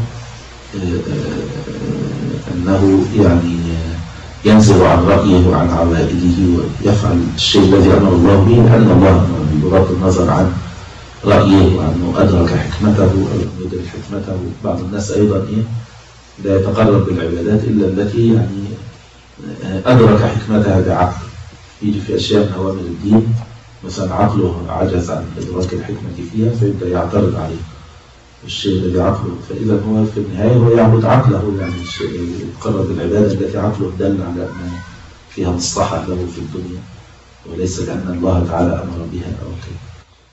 أنه يعني ينزل عن رأيه وعن عوائده ويفعل الشيء الذي أمر الله به، لأن الله أمر بغض النظر عن رأيه وأنه أدرك حكمته أو لم يدرك حكمته. بعض الناس أيضا إيه لا يتقرب بالعبادات إلا التي يعني أدرك حكمتها بعقل. يجي في أشياء من أوامر الدين مثلا عقله عجز عن إدراك الحكمة فيها فيبدأ يعترض عليه الشيء الذي عقله، فإذا هو في النهاية هو يعبد عقله، يعني يتقرب بالعبادة التي عقله دل على أن فيها مصلحة له في الدنيا وليس لأن الله تعالى أمر بها أو كذا.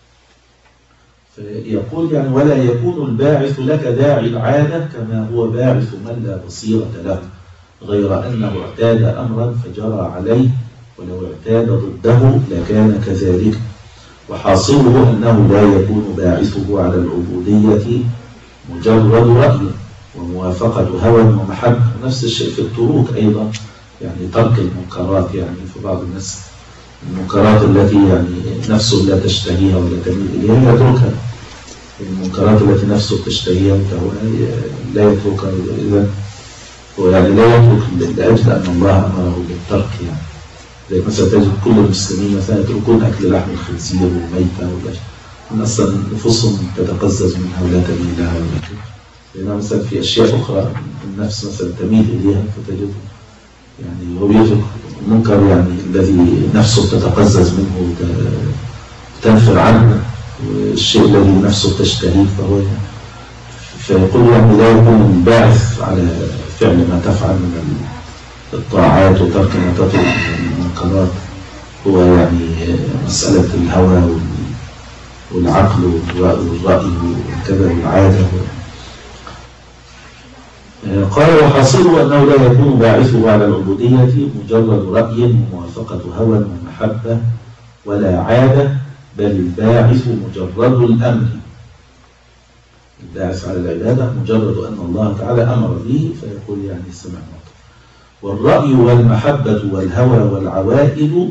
فيقول يعني ولا يكون الباعث لك داعي العادة كما هو باعث من لا بصيرة له، غير أنه اعتاد أمرا فجرى عليه، ولو اعتاد ضده لكان كذلك. وحاصله أنه لا يكون باعثه على العبودية مجرد رأي وموافقة هوى ومحبة. نفس الشيء في التروك أيضا، يعني ترك المنكرات. يعني في بعض الناس المنكرات التي يعني نفسه لا تشتهيها ولا تميل إليها يتركها، المنكرات التي نفسه تشتهيها لا يتركها. إذا هو يعني لا يترك لأجل أن الله أمره بالترك. يعني زي مثلا تجد كل المسلمين مثلا يتركون أكل لحم الخنزير والميتة والأشياء، من أصلا نفوسهم تتقزز منها ولا تميل لها ولا كذا. لأنها مثلا في أشياء أخرى النفس مثلا تميل إليها فتجد يعني هو يترك المنكر يعني الذي نفسه تتقزز منه وتنفر عنه، والشيء الذي نفسه تشتهيه فهو يعني فيقول يعني لا يكون الباعث على فعل ما تفعل من الطاعات وترك ما تترك من المنكرات هو يعني مسألة الهوى والعقل والرأي وكذا والعادة. قال وحاصله أنه لا يكون باعثه على العبودية مجرد رأي وموافقة هوى ومحبة ولا عادة، بل الباعث مجرد الأمر. الباعث على العبادة مجرد أن الله تعالى أمر به فيقول يعني سمعنا. والرأي والمحبة والهوى والعوائد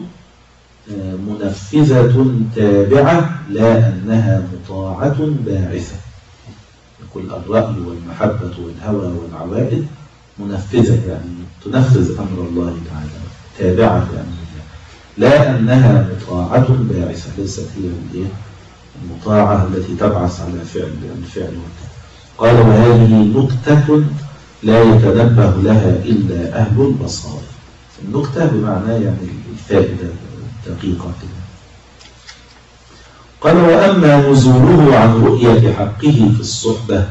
منفذة تابعة لا أنها مطاعة باعثة. يقول الرأي والمحبة والهوى والعوائد منفذة يعني تنفذ أمر الله تعالى، تابعة يعني لا أنها مطاعة باعثة، ليست هي المطاعة التي تبعث على فعل الفعل. قال وهذه نكتة لا يتنبه لها إلا أهل البصائر. النكتة بمعنى يعني الفائدة الدقيقة كده. قال وأما نزوله عن رؤية حقه في الصحبة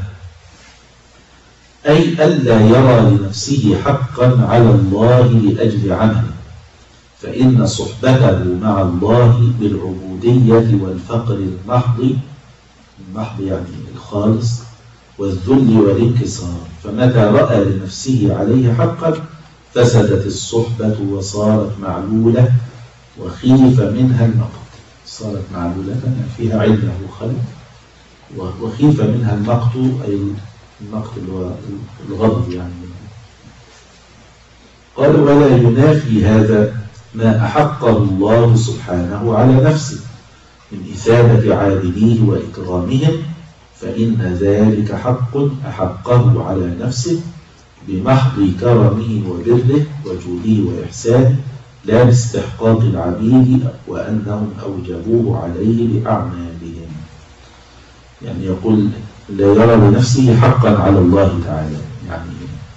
أي ألا يرى لنفسه حقا على الله لأجل عمله، فإن صحبته مع الله بالعبودية والفقر المحض، المحض يعني الخالص، والذل والانكسار، فمتى رأى لنفسه عليه حقا فسدت الصحبة وصارت معلولة وخيف منها المقت، صارت معلولة يعني فيها علة وخلق، وخيف منها المقت أي المقت اللي هو الغضب يعني. قال ولا ينافي هذا ما أحقه الله سبحانه على نفسه من إثابة عابديه وإكرامهم، فإن ذلك حق أحقه على نفسه بمحض كرمه وبره وجوده وإحسانه، لا باستحقاق العبيد وأنهم أوجبوه عليه بأعمالهم. يعني يقول لا يرى لنفسه حقا على الله تعالى، يعني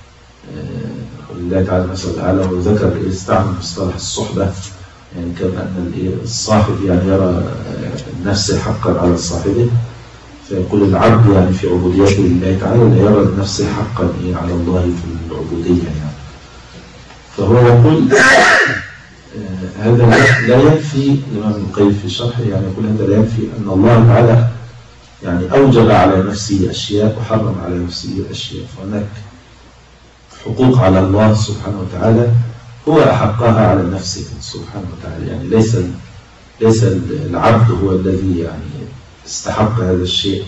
الله تعالى مثلا تعالى وذكر استعمل مصطلح الصحبة، يعني كما أن الصاحب يعني يرى نفسه حقا على صاحبه، فيقول العبد يعني في عبوديته لله تعالى لا يرى لنفسه حقا على الله في العبودية يعني. فهو يقول هذا لا ينفي الإمام ابن القيم في شرحه، يعني يقول هذا لا ينفي أن الله تعالى يعني أوجب على نفسه أشياء وحرم على نفسه أشياء، فهناك حقوق على الله سبحانه وتعالى هو أحقها على نفسه سبحانه وتعالى، يعني ليس ليس العبد هو الذي يعني استحق هذا الشيء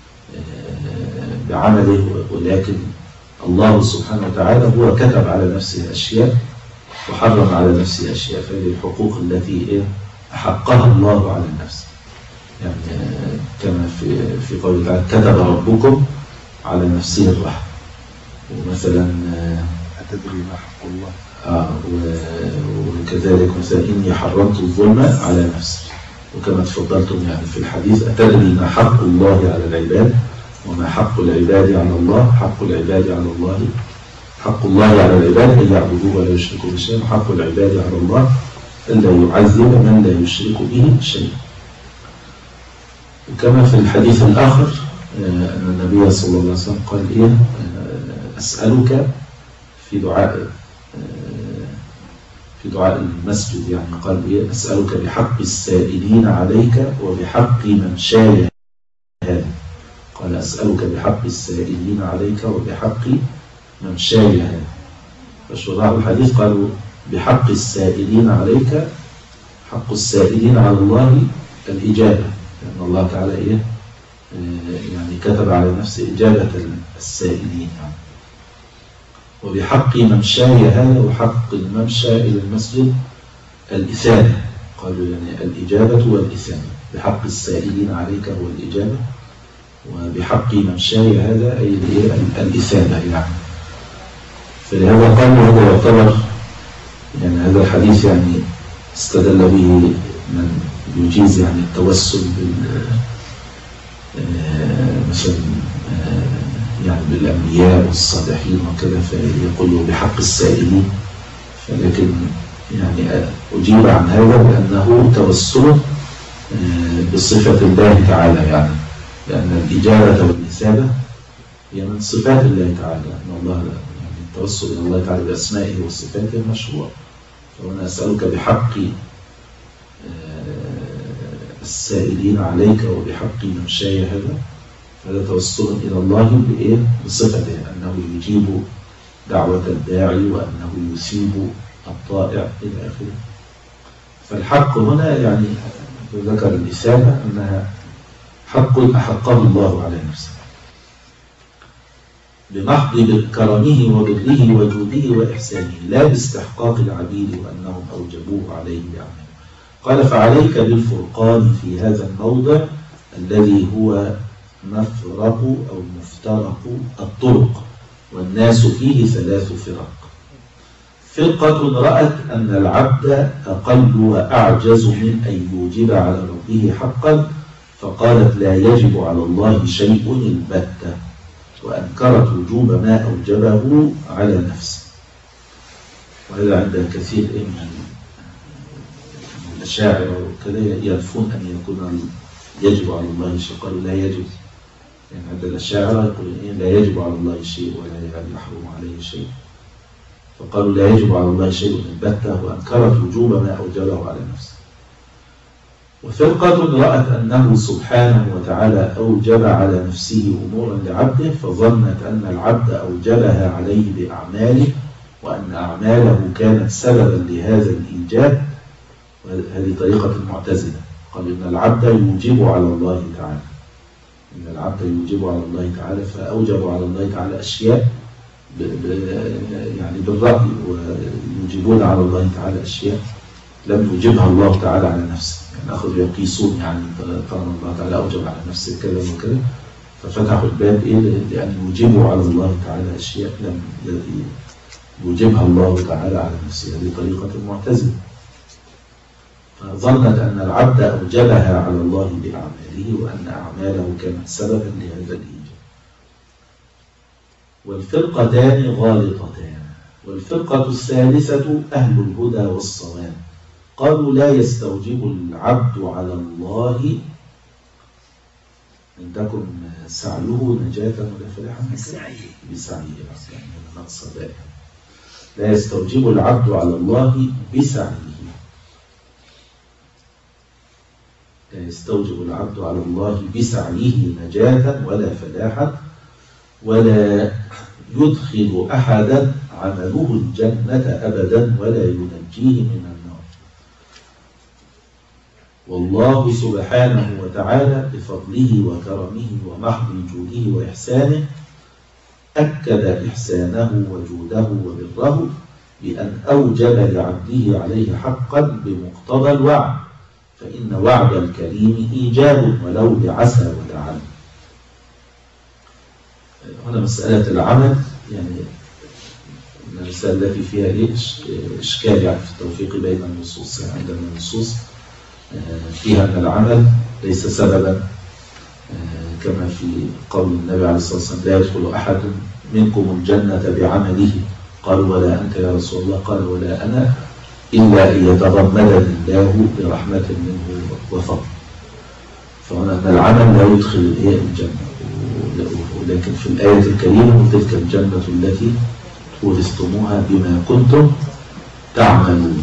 بعمله، ولكن الله سبحانه وتعالى هو كتب على نفسه أشياء وحرم على نفسه أشياء، فهذه الحقوق التي أحقها الله على النفس، يعني كما في في قوله تعالى كتب ربكم على نفسه الرحمة، ومثلا أتدري ما حق الله آه وكذلك مثلا إني حرمت الظلم على نفسي، وكما تفضلتم يعني في الحديث أتدري ما حق الله على العباد وما حق العباد على الله. حق العباد على الله حق الله على العباد أن يعبدوه ولا يشركوا به شيئا، وحق العباد على الله ألا يعذب من لا يشرك به شيئا. وكما في الحديث الآخر أن النبي صلى الله عليه وسلم قال إيه أسألك في دعاء في دعاء المسجد، يعني قال إيه أسألك بحق السائلين عليك وبحق من شاء هذا، قال أسألك بحق السائلين عليك وبحق من شاء هذا. فشرح الحديث قالوا بحق السائلين عليك، حق السائلين على الله الإجابة، لأن الله تعالى إيه يعني كتب على نفسه إجابة السائلين يعني. وبحق ممشى هذا وحق الممشى إلى المسجد الإثابة، قالوا يعني الإجابة والإثابة، بحق السائلين عليك هو الإجابة، وبحق ممشى هذا أي الإثابة يعني. فلهذا قالوا هذا يعتبر يعني هذا الحديث يعني استدل به من يجيز يعني التوسل بال مثلا يعني بالأنبياء والصالحين وكذا، فيقولوا بحق السائلين، فلكن يعني أجيب عن هذا بأنه توسل بصفة الله تعالى، يعني لأن الإجابة والإثابة هي من صفات الله تعالى، أن الله يعني التوسل إلى الله تعالى بأسمائه وصفاته مشروع. فأنا أسألك بحق السائلين عليك وبحق من شاء هذا، هذا توسل إلى الله بإيه؟ بصفته أنه يجيب دعوة الداعي وأنه يثيب الطائع إلى آخره. فالحق هنا يعني ذكر الإثابة أنها حق أحقه الله على نفسه بمحض كرمه وبره وجوده وإحسانه، لا باستحقاق العبيد وأنهم أوجبوه عليه بعمله. قال فعليك بالفرقان في هذا الموضع الذي هو مفرق أو مفترق الطرق، والناس فيه ثلاث فرق. فرقة رأت أن العبد أقل وأعجز من أن يوجب على ربه حقا، فقالت لا يجب على الله شيء البتة، وأنكرت وجوب ما أوجبه على نفسه. وهذا عند كثير من الأشاعرة وكذا ينفون أن يكون يجب على الله شيء، قالوا لا يجب، يعني عند الأشاعرة يقولون لا يجب على الله شيء ولا يحرم عليه شيء، فقالوا لا يجب على الله شيء البتة، وأنكرت وجوب ما أوجبه على نفسه. وفرقة رأت أنه سبحانه وتعالى أوجب على نفسه أمورا لعبده، فظنت أن العبد أوجبها عليه بأعماله، وأن أعماله كانت سببا لهذا الإيجاب، وهذه طريقة المعتزلة، قالوا إن العبد يوجب على الله تعالى، إن العبد يوجب على الله تعالى، فأوجبوا على الله تعالى أشياء ب ب يعني بالرأي، ويوجبون على الله تعالى أشياء لم يوجبها الله تعالى على نفسه، يعني أخذوا يقيسون، يعني طالما الله تعالى أوجب على نفسه كذا وكذا، ففتحوا الباب إيه لأن يوجبوا على الله تعالى أشياء لم يوجبها الله تعالى على نفسه. هذه طريقة المعتزلة، فظنت أن العبد أوجبها على الله بأعماله، وأن أعماله كانت سببا لهذا الإيجاب. والفرقتان غالطتان. والفرقة الثالثة أهل الهدى والصواب، قالوا لا يستوجب العبد على الله أن تكن سعيه نجاة ولا فلاحا بسعيه بسعيه لا يستوجب العبد على الله بسعيه، لا يستوجب العبد على الله بسعيه نجاة ولا فلاحا، ولا يدخل أحدا عمله الجنة أبدا، ولا ينجيه من النار. والله سبحانه وتعالى بفضله وكرمه ومحض جوده وإحسانه أكد إحسانه وجوده وبره بأن أوجب لعبده عليه حقا بمقتضى الوعد، فإن وعد الكريم إيجاب ولو بعسى ولعل. هنا مسألة العمل، يعني المسألة التي فيها إيه إشكال يعني في التوفيق بين النصوص. يعني عندنا النصوص فيها أن العمل ليس سببا، كما في قول النبي عليه الصلاة والسلام لا يدخل أحد منكم الجنة بعمله، قالوا ولا أنت يا رسول الله؟ قال ولا أنا إلا أن يتغمدني الله برحمة منه وفضل. فهنا أن العمل لا يدخل الجنة، ولكن في الآية الكريمة تلك الجنة التي ورثتموها بما كنتم تعملون،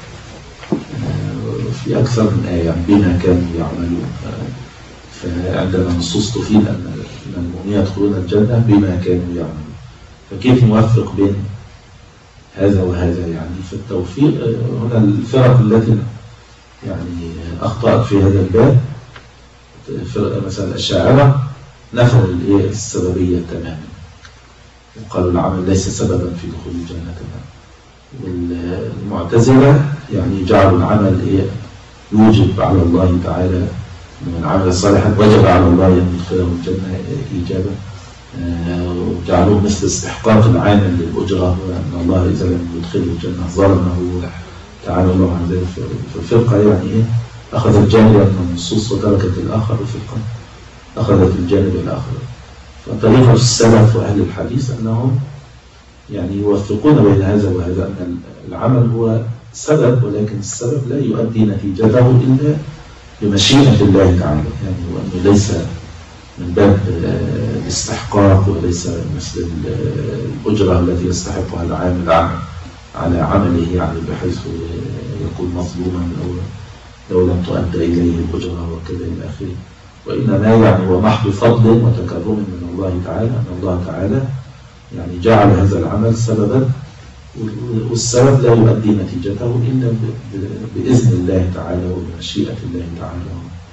في أكثر من آية بما كانوا يعملون. فعندنا نصوص تفيد أن المؤمنين يدخلون الجنة بما كانوا يعملون. فكيف نوفق بين هذا وهذا؟ يعني في التوفيق هنا الفرق التي يعني أخطأت في هذا الباب، مثلا الأشاعرة نفوا السببية تماما، وقالوا العمل ليس سببا في دخول الجنة تماما. والمعتزلة يعني جعلوا العمل إيه يوجب على الله تعالى، من عمل صالحا وجب على الله أن يدخله الجنة إيجابا، وجعلوه مثل استحقاق العامل للأجرة، وأن الله إذا لم يدخله الجنة ظلمه تعالى الله عن ذلك. فالفرقة يعني إيه أخذت جانبا من النصوص وتركت الآخر، وفرقة أخذت الجانب الآخر. فطريقة السلف وأهل الحديث أنهم يعني يوفقون بين هذا وهذا، أن العمل هو سبب، ولكن السبب لا يؤدي نتيجته إلا بمشيئة الله تعالى، يعني وأنه ليس من باب الاستحقاق، وليس مثل الأجرة التي يستحقها العامل على عمله، يعني بحيث يكون مظلوما أو لو لم تؤدى إليه الأجرة وكذا إلى آخره. وإنما يعني هو محض فضل وتكرم من الله تعالى، أن الله تعالى يعني جعل هذا العمل سببا، والسبب لا يؤدي نتيجته إلا بإذن الله تعالى وبمشيئة الله تعالى.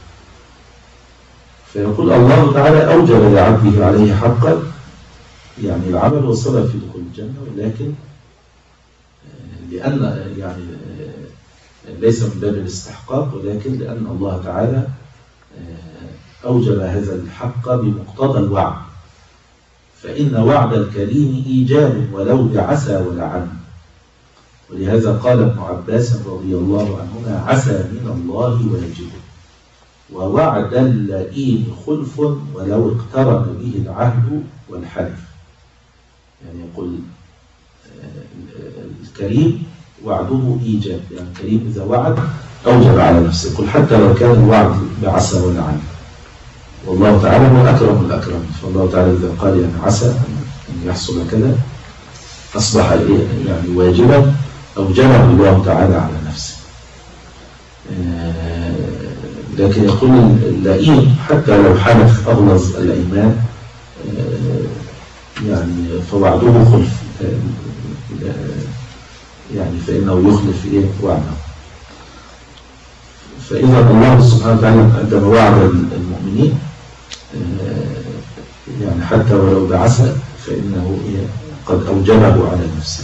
فيقول الله تعالى أوجب لعبده عليه حقا، يعني العمل هو السبب في دخول الجنة، ولكن لأن يعني ليس من باب الاستحقاق، ولكن لأن الله تعالى أوجب هذا الحق بمقتضى الوعد، فإن وعد الكريم إيجاب ولو بعسى ولعل. ولهذا قال ابن عباس رضي الله عنهما عسى من الله واجبه، ووعد اللئيم خلف ولو اقترن به العهد والحلف. يعني يقول الكريم وعده إيجاب، يعني الكريم إذا وعد أوجب على نفسه، يقول حتى لو كان الوعد بعسى ولعل. والله تعالى هو أكرم الأكرم، فالله تعالى إذا قال يعني عسى أن يحصل كذا أصبح يعني واجبا أوجبه الله تعالى على نفسه. لكن يقول اللئيم حتى لو حلف أغلظ الأيمان يعني فوعده خلف، يعني فإنه يخلف إيه وعده. فإذا الله سبحانه وتعالى عندما وعد المؤمنين يعني حتى ولو بعث فإنه قد أوجبه على نفسه.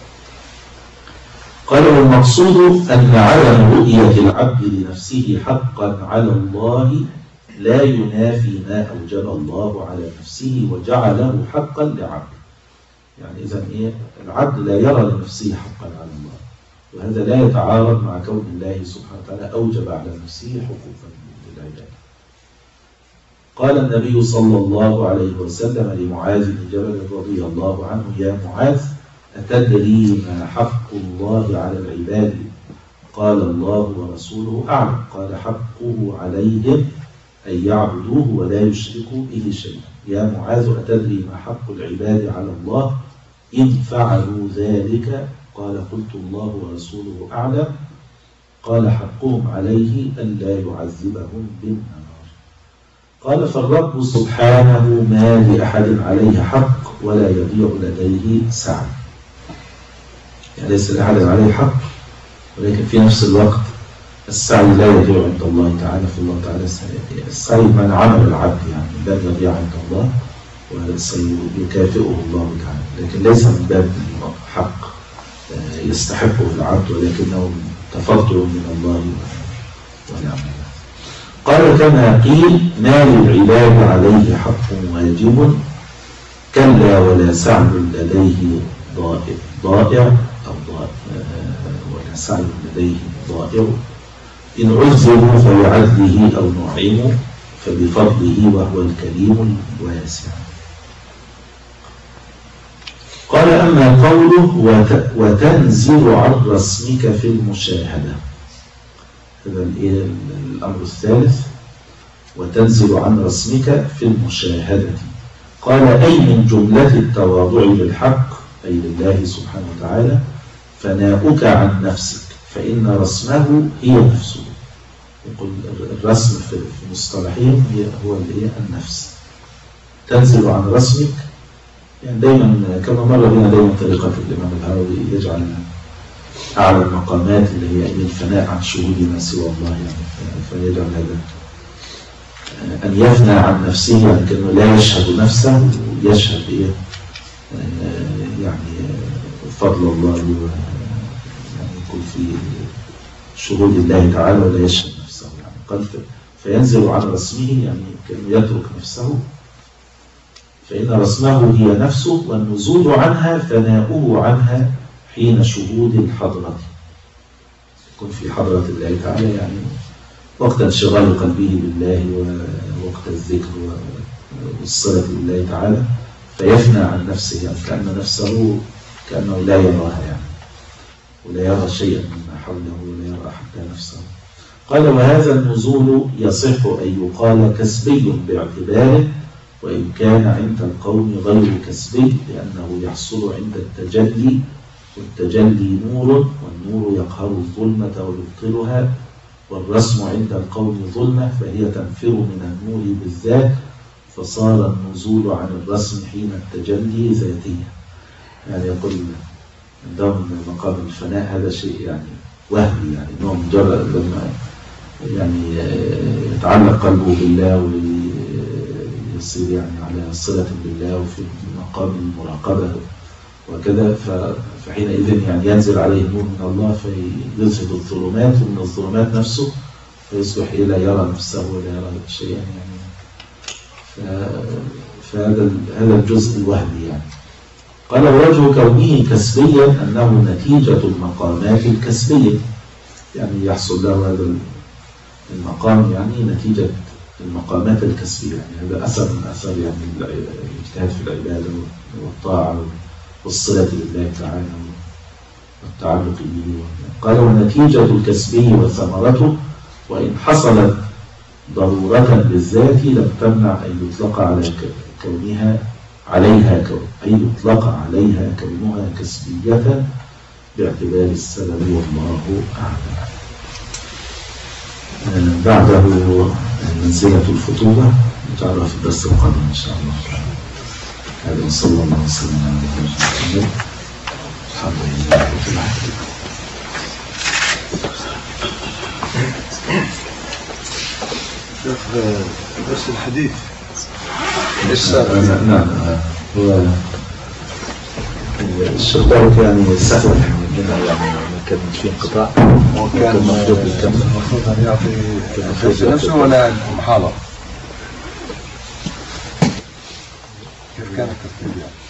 قال والمقصود أن عدم رؤية العبد لنفسه حقا على الله لا ينافي ما أوجب الله على نفسه وجعله حقا لعبده. يعني إذن إيه العبد لا يرى لنفسه حقا على الله، وهذا لا يتعارض مع كون الله سبحانه وتعالى أوجب على نفسه حقوقا للعباد. قال النبي صلى الله عليه وسلم لمعاذ بن جبل رضي الله عنه يا معاذ أتدري ما حق الله على العباد؟ قال الله ورسوله أعلم. قال حقه عليهم أن يعبدوه ولا يشركوا به شيئا. يا معاذ أتدري ما حق العباد على الله إن فعلوا ذلك؟ قال قلت الله ورسوله أعلم. قال حقهم عليه ألا يعذبهم بالنار. قال فالرب سبحانه ما لأحد عليه حق ولا يضيع لديه سعي. يعني ليس لأحد عليه حق، ولكن في نفس الوقت السعي لا يضيع عند الله تعالى، فالله تعالى السعي من عمل العبد يعني لا يضيع عند الله وسيكافئه الله تعالى، لكن ليس من باب حق يستحقه العبد، ولكنه تفضل من الله ونعمه. قال كما قيل ما للعباد عليه حق واجب كلا ولا سعي لديه ضائع أو ولا سعي لديه ضائع إن عذبوا فبعدله أو نعموا فبفضله وهو الكريم الواسع. قال أما قوله وتنزل عن رسمك في المشاهدة، هذا الأمر الثالث، وتنزل عن رسمك في المشاهدة. قال أي من جملة التواضع للحق أي لله سبحانه وتعالى فناؤك عن نفسك فإن رسمه هي نفسه. يقول الرسم في مصطلحين هو النفس. تنزل عن رسمك يعني دايما كما مر بنا دايما طريقة الإمام الهروي يجعل أعلى المقامات اللي هي الفناء عن شهود ما سوى الله، يعني فيجعل هذا أن يفنى عن نفسه، يعني كأنه لا يشهد نفسه ويشهد إيه يعني فضل الله، يعني يكون في شهود الله تعالى ولا يشهد نفسه، يعني قال فينزل عن رسمه يعني كأنه يترك نفسه فإن رسمه هي نفسه، والنزول عنها فناؤه عنها حين شهود الحضرة، يكون في حضرة الله تعالى يعني وقت انشغال قلبه بالله ووقت الذكر والصلة بالله تعالى، فيفنى عن نفسه يعني كأن نفسه كأنه لا يراها يعني ولا يرى شيئا مما حوله ولا يرى حتى نفسه. قال وهذا النزول يصح أن يقال كسبي باعتباره، وإن كان عند القوم غير كسبي لأنه يحصل عند التجلي، والتجلي نور والنور يقهر الظلمة ويبطلها، والرسم عند القوم ظلمة فهي تنفر من النور بالذات، فصار النزول عن الرسم حين التجلي ذاتيا. يعني يقول عندهم مقام الفناء هذا شيء يعني وهمي، يعني نوع مجرد لما يعني يتعلق قلبه بالله ويصير يعني على صلة بالله وفي مقام المراقبة وكذا، فحينئذ يعني ينزل عليه نور من الله فيذهب الظلمات، ومن الظلمات نفسه فيصبح لا يرى نفسه ولا يرى شيئا يعني. فهذا هذا الجزء الوهمي يعني. قال ووجه كونه كسبيا أنه نتيجة المقامات الكسبية، يعني يحصل له هذا المقام يعني نتيجة المقامات الكسبية، يعني هذا أثر من أثر يعني الاجتهاد في العبادة والطاعة والصلة بالله تعالى والتعلق به. قال ونتيجة الكسبي وثمرته وإن حصلت ضرورة بالذات لم تمنع أن يطلق على كونها عليها كون أي يطلق عليها كونها كسبية باعتبار السبب والله أعلم. بعده منزلة الفتوبة نتعرف في الدرس القادم إن شاء الله. هذا صلى الله وسلم على نبينا محمد. الحمد لله رب العالمين. بس الحديث لسه نعم هو الشيخ داود يعني سهل يعني يعني كان في انقطاع وكان المفروض يكمل المفروض ان يعطي نفسه ولا المحاضرة كيف كان الترتيب يعني